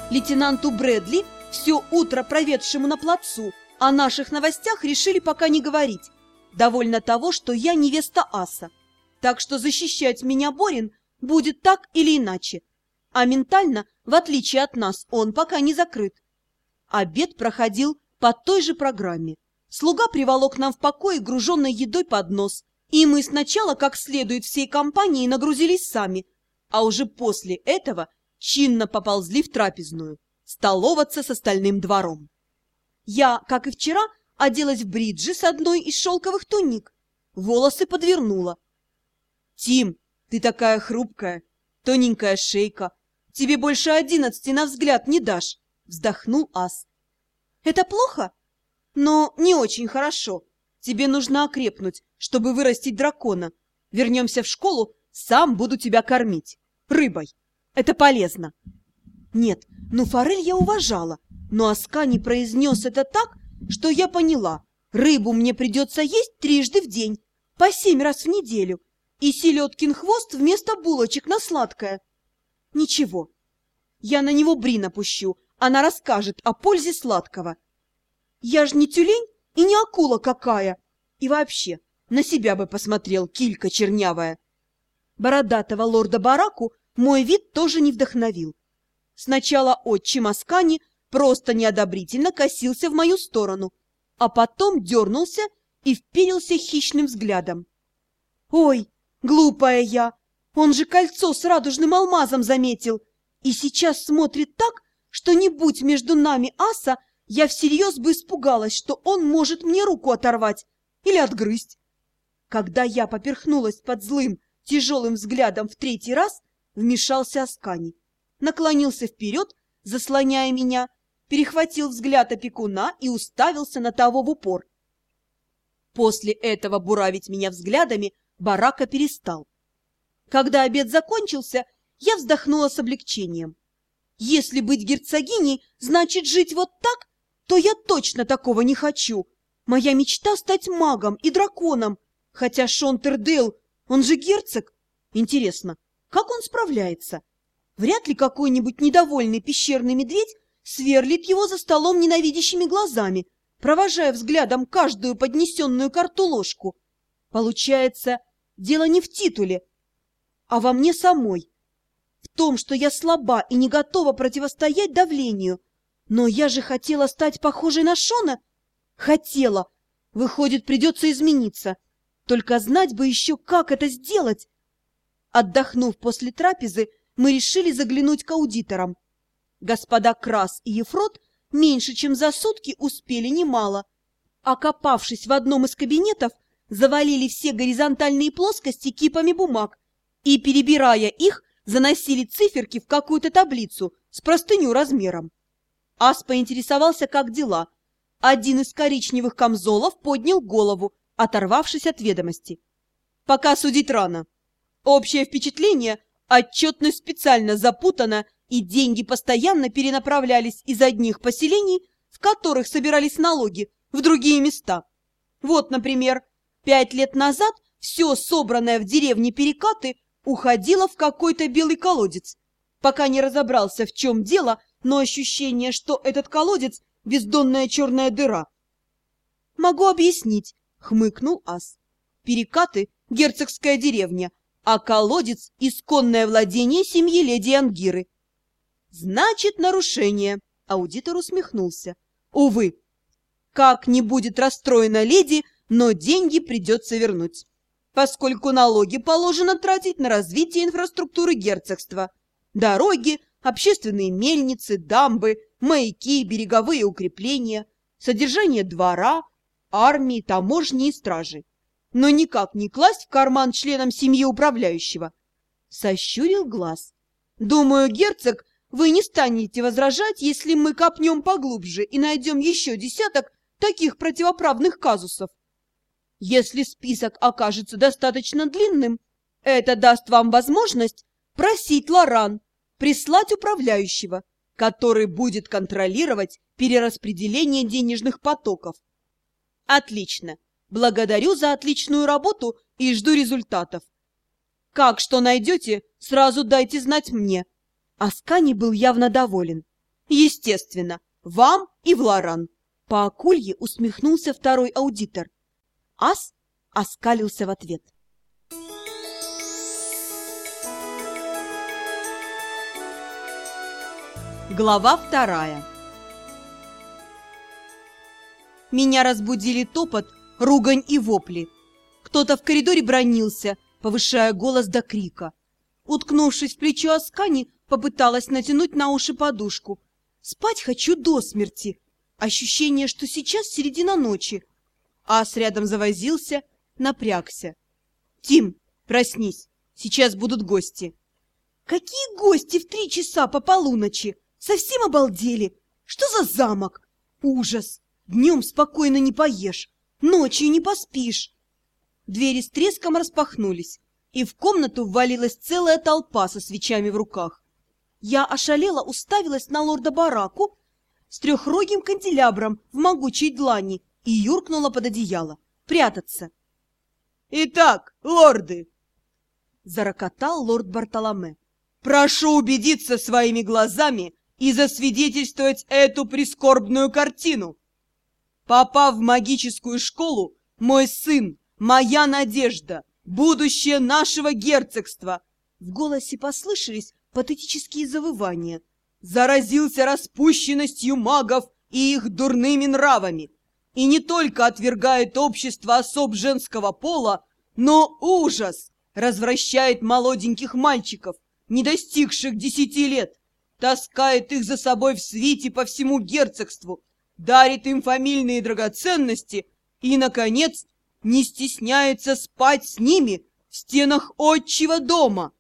Лейтенанту Брэдли, все утро проведшему на плацу, о наших новостях решили пока не говорить. Довольно того, что я невеста аса. Так что защищать меня Борин будет так или иначе. А ментально, в отличие от нас, он пока не закрыт. Обед проходил по той же программе. Слуга приволок нам в покое груженной едой поднос, и мы сначала как следует всей компанией нагрузились сами, а уже после этого чинно поползли в трапезную, столоваться с остальным двором. Я, как и вчера, оделась в бриджи с одной из шелковых туник, волосы подвернула. «Тим, ты такая хрупкая, тоненькая шейка, тебе больше 11 на взгляд не дашь», — вздохнул ас. «Это плохо? Но не очень хорошо. Тебе нужно окрепнуть, чтобы вырастить дракона. Вернемся в школу, сам буду тебя кормить. Рыбой. Это полезно». Нет, ну форель я уважала, но Аскани произнес это так, что я поняла. Рыбу мне придется есть 3 раза в день, по 7 раз в неделю, и селедкин хвост вместо булочек на сладкое. Ничего, я на него Бри напущу, она расскажет о пользе сладкого. Я ж не тюлень и не акула какая. И вообще, на себя бы посмотрел, килька чернявая. Бородатого лорда Бараку мой вид тоже не вдохновил. Сначала отчим Аскани просто неодобрительно косился в мою сторону, а потом дернулся и вперился хищным взглядом. «Ой, глупая я! Он же кольцо с радужным алмазом заметил и сейчас смотрит так, что не будь между нами аса, я всерьез бы испугалась, что он может мне руку оторвать или отгрызть». Когда я поперхнулась под злым, тяжелым взглядом в 3-й раз, вмешался Аскани, наклонился вперед, заслоняя меня, перехватил взгляд опекуна и уставился на того в упор. После этого буравить меня взглядами Барака перестал. Когда обед закончился, я вздохнула с облегчением. Если быть герцогиней значит жить вот так, то я точно такого не хочу. Моя мечта стать магом и драконом, хотя Шонтердейл, он же герцог. Интересно, как он справляется? Вряд ли какой-нибудь недовольный пещерный медведь сверлит его за столом ненавидящими глазами, провожая взглядом каждую поднесенную ко рту ложку. Получается, дело не в титуле, а во мне самой. В том, что я слаба и не готова противостоять давлению. Но я же хотела стать похожей на Шона. Хотела. Выходит, придется измениться. Только знать бы еще, как это сделать. Отдохнув после трапезы, мы решили заглянуть к аудиторам. Господа Крас и Ефрот меньше чем за сутки успели немало. Окопавшись в одном из кабинетов, завалили все горизонтальные плоскости кипами бумаг и, перебирая их, заносили циферки в какую-то таблицу с простыню размером. Ас поинтересовался, как дела. Один из коричневых камзолов поднял голову, оторвавшись от ведомости. «Пока судить рано. Общее впечатление – отчетность специально запутана, и деньги постоянно перенаправлялись из одних поселений, в которых собирались налоги, в другие места. Вот, например, 5 лет назад все собранное в деревне Перекаты уходило в какой-то белый колодец. Пока не разобрался, в чем дело, но ощущение, что этот колодец – бездонная черная дыра. «Могу объяснить», – хмыкнул ас. «Перекаты – герцогская деревня, а колодец – исконное владение семьи леди Ангиры». «Значит, нарушение», – аудитор усмехнулся. «Увы, как не будет расстроена леди, но деньги придется вернуть, поскольку налоги положено тратить на развитие инфраструктуры герцогства. Дороги, общественные мельницы, дамбы, маяки, береговые укрепления, содержание двора, армии, таможни и стражи. Но никак не класть в карман членам семьи управляющего». Сощурил глаз. «Думаю, герцог, вы не станете возражать, если мы копнем поглубже и найдем еще десяток таких противоправных казусов. Если список окажется достаточно длинным, это даст вам возможность просить Лоран прислать управляющего, который будет контролировать перераспределение денежных потоков». «Отлично. Благодарю за отличную работу и жду результатов. Как что найдете, сразу дайте знать мне». Аскани был явно доволен. Естественно, вам и в Лоран. По акулье усмехнулся второй аудитор. Ас оскалился в ответ. Глава 2. Меня разбудили топот, ругань и вопли. Кто-то в коридоре бранился, повышая голос до крика. Уткнувшись в плечо Аскани, попыталась натянуть на уши подушку. Спать хочу до смерти. Ощущение, что сейчас середина ночи. Ас рядом завозился, напрягся. «Тим, проснись, сейчас будут гости». «Какие гости в 3 часа по полуночи? Совсем обалдели? Что за замок? Ужас! Днем спокойно не поешь, ночью не поспишь». Двери с треском распахнулись, и в комнату ввалилась целая толпа со свечами в руках. Я ошалела уставилась на лорда Бараку с трехрогим канделябром в могучей длани и юркнула под одеяло. Прятаться. «Итак, лорды!» — зарокотал лорд Бартоломе. «Прошу убедиться своими глазами и засвидетельствовать эту прискорбную картину. Попав в магическую школу, мой сын, моя надежда, будущее нашего герцогства!» В голосе послышались патетические завывания. «Заразился распущенностью магов и их дурными нравами, и не только отвергает общество особ женского пола, но ужас развращает молоденьких мальчиков, не достигших 10 лет, таскает их за собой в свите по всему герцогству, дарит им фамильные драгоценности и, наконец, не стесняется спать с ними в стенах отчего дома».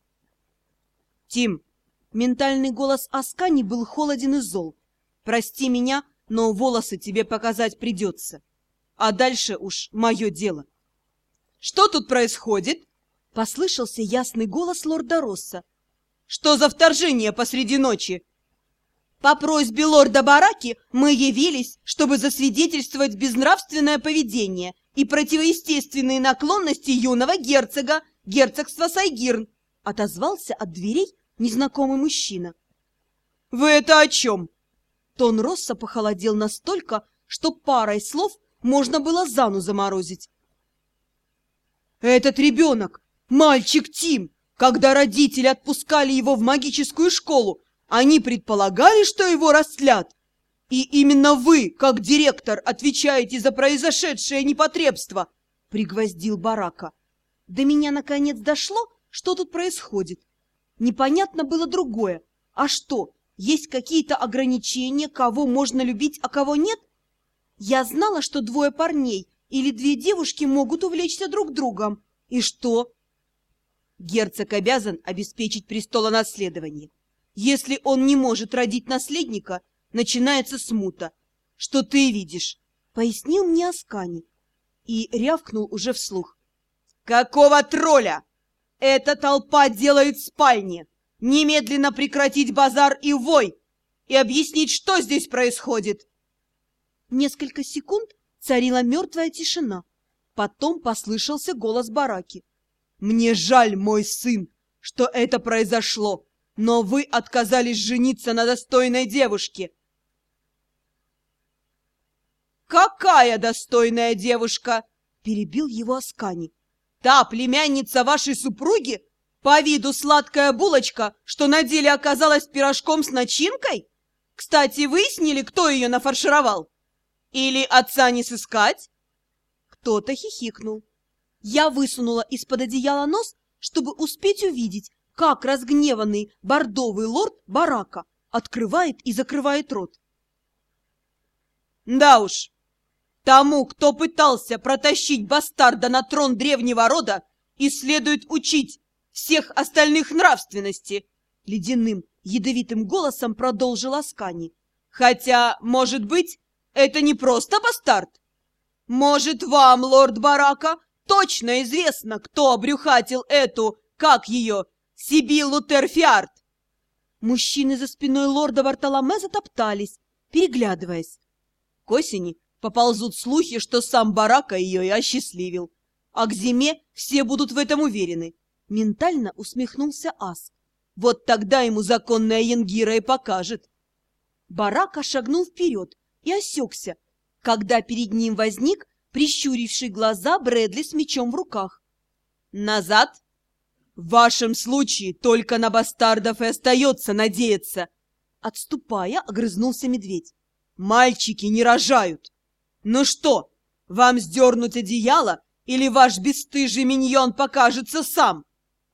«Тим!» Ментальный голос Аскани был холоден и зол. «Прости меня, но волосы тебе показать придется. А дальше уж мое дело». «Что тут происходит?» — послышался ясный голос лорда Росса. «Что за вторжение посреди ночи?» «По просьбе лорда Бараки мы явились, чтобы засвидетельствовать безнравственное поведение и противоестественные наклонности юного герцога герцогства Сайгирн», — отозвался от дверей незнакомый мужчина. «Вы это о чем?» Тон Росса похолодел настолько, что парой слов можно было Зану заморозить. «Этот ребенок, мальчик Тим, когда родители отпускали его в магическую школу, они предполагали, что его растлят. И именно вы, как директор, отвечаете за произошедшее непотребство», — пригвоздил Барака. До меня наконец дошло, что тут происходит. Непонятно было другое. А что, есть какие-то ограничения, кого можно любить, а кого нет? Я знала, что 2 парней или 2 девушки могут увлечься друг другом. И что? Герцог обязан обеспечить престолонаследование. Если он не может родить наследника, начинается смута. Что ты видишь? Пояснил мне Аскани и рявкнул уже вслух. «Какого тролля? Эта толпа делает в спальне! Немедленно прекратить базар и вой! И объяснить, что здесь происходит!» Несколько секунд царила мертвая тишина. Потом послышался голос Бараки. «Мне жаль, мой сын, что это произошло, но вы отказались жениться на достойной девушке». «Какая достойная девушка?» — перебил его Аскани. «Та племянница вашей супруги? По виду сладкая булочка, что на деле оказалась пирожком с начинкой? Кстати, выяснили, кто ее нафаршировал? Или отца не сыскать?» Кто-то хихикнул. Я высунула из-под одеяла нос, чтобы успеть увидеть, как разгневанный бордовый лорд Барака открывает и закрывает рот. «Да уж, тому, кто пытался протащить бастарда на трон древнего рода, и следует учить всех остальных нравственности», — ледяным, ядовитым голосом продолжил Аскани. «Хотя, может быть, это не просто бастард? Может, вам, лорд Барака, точно известно, кто обрюхатил эту, как ее, Сибиллу Терфиард?» Мужчины за спиной лорда Бартоломе затоптались, переглядываясь. К осени поползут слухи, что сам Барака ее и осчастливил. А к зиме все будут в этом уверены. Ментально усмехнулся Ас. Вот тогда ему законная Янгира и покажет. Барака шагнул вперед и осекся, когда перед ним возник прищуривший глаза Брэдли с мечом в руках. «Назад? В вашем случае только на бастардов и остается надеяться!» Отступая, огрызнулся медведь. «Мальчики не рожают! Ну что, вам сдернуть одеяло, или ваш бесстыжий миньон покажется сам?»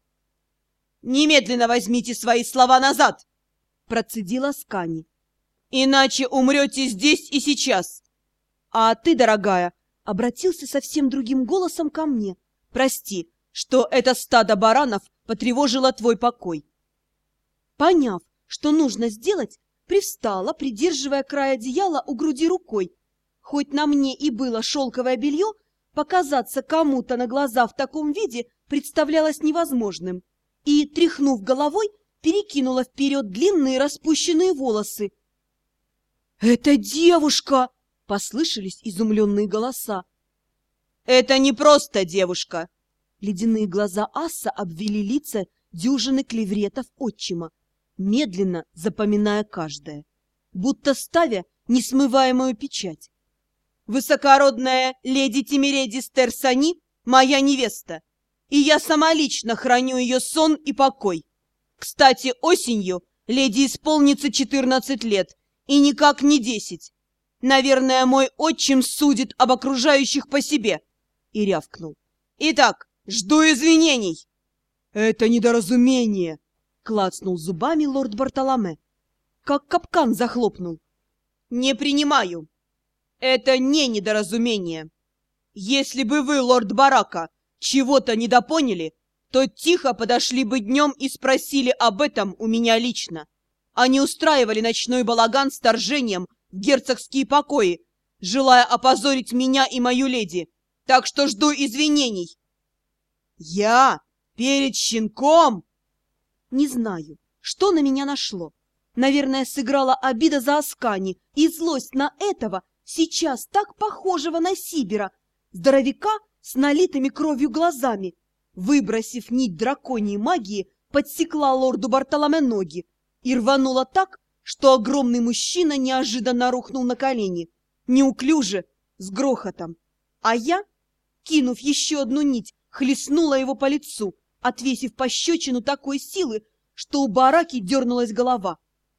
«Немедленно возьмите свои слова назад!» Процедила Скани. «Иначе умрете здесь и сейчас!» «А ты, дорогая!» Обратился совсем другим голосом ко мне. «Прости, что это стадо баранов потревожило твой покой». Поняв, что нужно сделать, привстала, придерживая край одеяла у груди рукой. Хоть на мне и было шелковое белье, показаться кому-то на глаза в таком виде представлялось невозможным. И, тряхнув головой, перекинула вперед длинные распущенные волосы. «Это девушка!» — послышались изумленные голоса. «Это не просто девушка!» Ледяные глаза аса обвели лица дюжины клевретов отчима, медленно запоминая каждое, будто ставя несмываемую печать. «Высокородная леди Тимиредис Терсани — моя невеста, и я сама лично храню ее сон и покой. Кстати, осенью леди исполнится 14 лет, и никак не 10. Наверное, мой отчим судит об окружающих по себе». И рявкнул. «Итак, жду извинений!» «Это недоразумение!» — клацнул зубами лорд Бартоломе. Как капкан захлопнул. «Не принимаю. Это не недоразумение. Если бы вы, лорд Барака, чего-то недопоняли, то тихо подошли бы днем и спросили об этом у меня лично, а не устраивали ночной балаган с вторжением в герцогские покои, желая опозорить меня и мою леди. Так что жду извинений». «Я? Перед щенком?» Не знаю, что на меня нашло. Наверное, сыграла обида за Аскани и злость на этого, сейчас так похожего на Сибира, здоровяка с налитыми кровью глазами. Выбросив нить драконьей магии, подсекла лорду Бартоломе ноги и рванула так, что огромный мужчина неожиданно рухнул на колени, неуклюже, с грохотом. А я, кинув еще одну нить, хлестнула его по лицу, отвесив пощечину такой силы, что у бараки дернулась голова.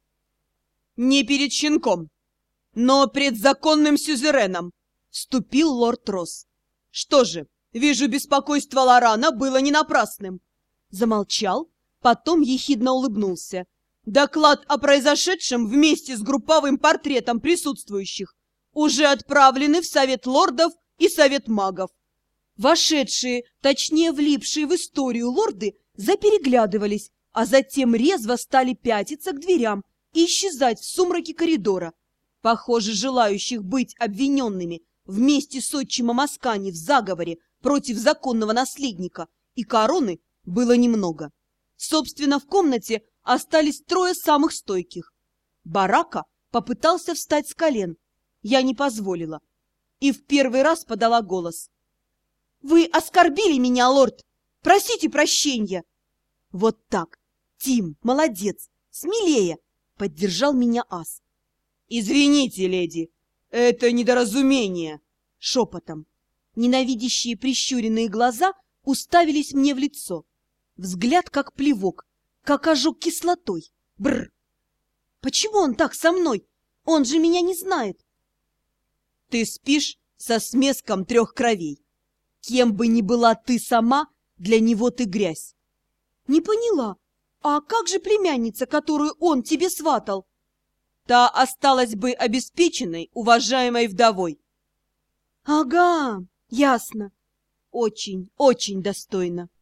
«Не перед щенком, но пред законным сюзереном», — вступил лорд Росс. «Что же, вижу, беспокойство Лорана было не напрасным». Замолчал, потом ехидно улыбнулся. «Доклад о произошедшем вместе с групповым портретом присутствующих уже отправлены в Совет лордов и Совет магов». Вошедшие, точнее влипшие в историю лорды, запереглядывались, а затем резво стали пятиться к дверям и исчезать в сумраке коридора. Похоже, желающих быть обвиненными вместе с отчимом Аскани в заговоре против законного наследника и короны было немного. Собственно, в комнате остались трое самых стойких. Барака попытался встать с колен. Я не позволила. И в первый раз подала голос. «Вы оскорбили меня, лорд! Просите прощения!» «Вот так! Тим, молодец! Смелее!» — поддержал меня ас. «Извините, леди, это недоразумение!» — шепотом. Ненавидящие прищуренные глаза уставились мне в лицо. Взгляд как плевок, как ожог кислотой. Бррр! Почему он так со мной? Он же меня не знает. «Ты спишь со смеском 3 кровей. Кем бы ни была ты сама, для него ты грязь». «Не поняла. А как же племянница, которую он тебе сватал?» «Та осталась бы обеспеченной, уважаемой вдовой». «Ага, ясно. Очень, очень достойно».